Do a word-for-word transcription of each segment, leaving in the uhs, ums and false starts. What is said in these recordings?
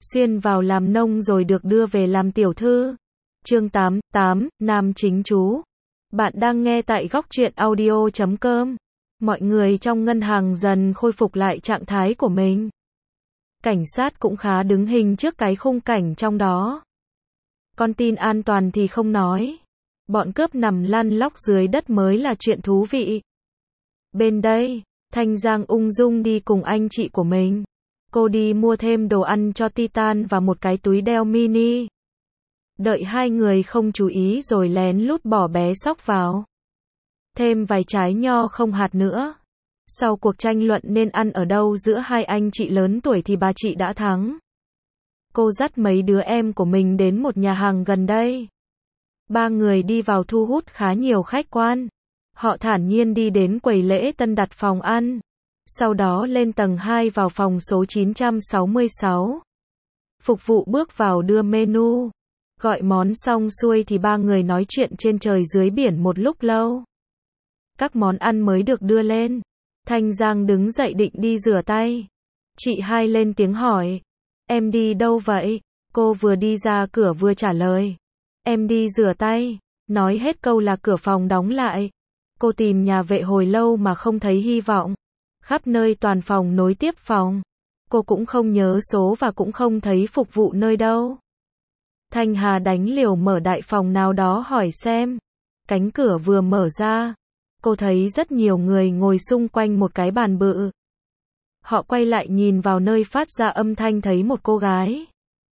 xuyên vào làm nông rồi được đưa về làm tiểu thư. Chương tám, tám, nam chính chú. Bạn đang nghe tại góc truyện audio chấm com. Mọi người trong ngân hàng dần khôi phục lại trạng thái của mình. Cảnh sát cũng khá đứng hình trước cái khung cảnh trong đó. Con tin an toàn thì không nói. Bọn cướp nằm lăn lóc dưới đất mới là chuyện thú vị. Bên đây, Thanh Giang ung dung đi cùng anh chị của mình. Cô đi mua thêm đồ ăn cho Titan và một cái túi đeo mini. Đợi hai người không chú ý rồi lén lút bỏ bé sóc vào. Thêm vài trái nho không hạt nữa. Sau cuộc tranh luận nên ăn ở đâu giữa hai anh chị lớn tuổi thì bà chị đã thắng. Cô dắt mấy đứa em của mình đến một nhà hàng gần đây. Ba người đi vào thu hút khá nhiều khách quan. Họ thản nhiên đi đến quầy lễ tân đặt phòng ăn. Sau đó lên tầng hai vào phòng số chín trăm sáu mươi sáu. Phục vụ bước vào đưa menu. Gọi món xong xuôi thì ba người nói chuyện trên trời dưới biển một lúc lâu. Các món ăn mới được đưa lên. Thanh Giang đứng dậy định đi rửa tay. Chị hai lên tiếng hỏi. Em đi đâu vậy? Cô vừa đi ra cửa vừa trả lời. Em đi rửa tay. Nói hết câu là cửa phòng đóng lại. Cô tìm nhà vệ hồi lâu mà không thấy hy vọng. Khắp nơi toàn phòng nối tiếp phòng. Cô cũng không nhớ số và cũng không thấy phục vụ nơi đâu. Thanh Hà đánh liều mở đại phòng nào đó hỏi xem. Cánh cửa vừa mở ra. Cô thấy rất nhiều người ngồi xung quanh một cái bàn bự. Họ quay lại nhìn vào nơi phát ra âm thanh thấy một cô gái.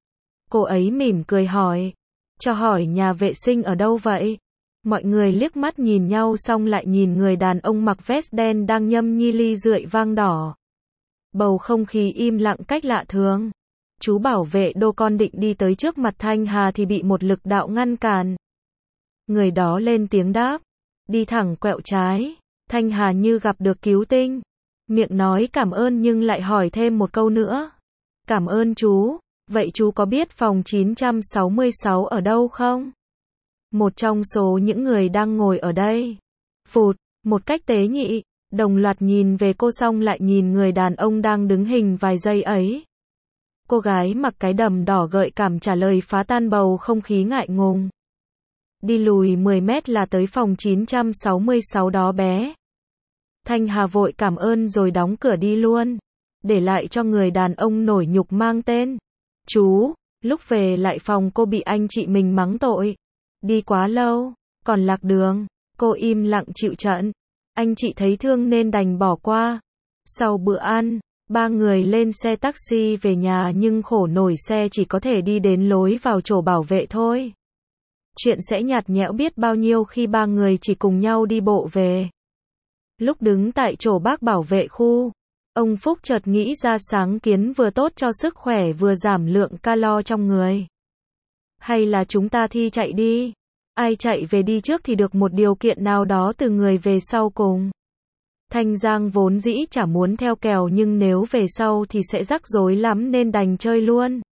Cô ấy mỉm cười hỏi. Cho hỏi nhà vệ sinh ở đâu vậy? Mọi người liếc mắt nhìn nhau xong lại nhìn người đàn ông mặc vest đen đang nhâm nhi ly rượu vang đỏ. Bầu không khí im lặng cách lạ thường. Chú bảo vệ đô con định đi tới trước mặt Thanh Hà thì bị một lực đạo ngăn cản. Người đó lên tiếng đáp. Đi thẳng quẹo trái. Thanh Hà như gặp được cứu tinh. Miệng nói cảm ơn nhưng lại hỏi thêm một câu nữa. Cảm ơn chú. Vậy chú có biết phòng chín trăm sáu mươi sáu ở đâu không? Một trong số những người đang ngồi ở đây. Phụt, một cách tế nhị, đồng loạt nhìn về cô xong lại nhìn người đàn ông đang đứng hình vài giây ấy. Cô gái mặc cái đầm đỏ gợi cảm trả lời phá tan bầu không khí ngại ngùng. Đi lùi mười mét là tới phòng chín trăm sáu mươi sáu đó bé. Thanh Hà vội cảm ơn rồi đóng cửa đi luôn. Để lại cho người đàn ông nổi nhục mang tên. Chú, lúc về lại phòng cô bị anh chị mình mắng tội. Đi quá lâu, còn lạc đường. Cô im lặng chịu trận. Anh chị thấy thương nên đành bỏ qua. Sau bữa ăn, ba người lên xe taxi về nhà nhưng khổ nổi xe chỉ có thể đi đến lối vào chỗ bảo vệ thôi. Chuyện sẽ nhạt nhẽo biết bao nhiêu khi ba người chỉ cùng nhau đi bộ về. Lúc đứng tại chỗ bác bảo vệ khu, ông Phúc chợt nghĩ ra sáng kiến vừa tốt cho sức khỏe vừa giảm lượng calo trong người. Hay là chúng ta thi chạy đi. Ai chạy về đi trước thì được một điều kiện nào đó từ người về sau cùng. Thanh Giang vốn dĩ chả muốn theo kèo nhưng nếu về sau thì sẽ rắc rối lắm nên đành chơi luôn.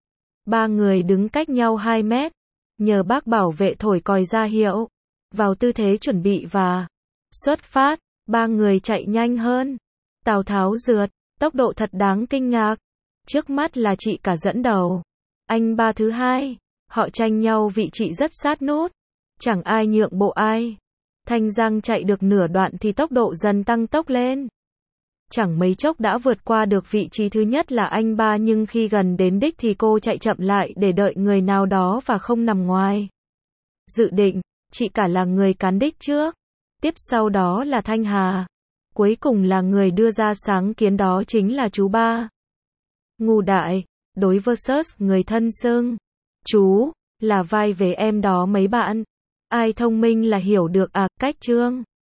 Ba người đứng cách nhau hai mét. Nhờ bác bảo vệ thổi còi ra hiệu. Vào tư thế chuẩn bị và xuất phát. Ba người chạy nhanh hơn. Tào Tháo rượt. Tốc độ thật đáng kinh ngạc. Trước mắt là chị cả dẫn đầu. Anh ba thứ hai. Họ tranh nhau vị trí rất sát nút. Chẳng ai nhượng bộ ai. Thanh Giang chạy được nửa đoạn thì tốc độ dần tăng tốc lên. Chẳng mấy chốc đã vượt qua được vị trí thứ nhất là anh ba nhưng khi gần đến đích thì cô chạy chậm lại để đợi người nào đó và không nằm ngoài. Dự định, chị cả là người cán đích trước. Tiếp sau đó là Thanh Hà. Cuối cùng là người đưa ra sáng kiến đó chính là chú ba. Ngu đại, đối versus người thân xưng. Chú, là vai về em đó mấy bạn. Ai thông minh là hiểu được à, cách chương.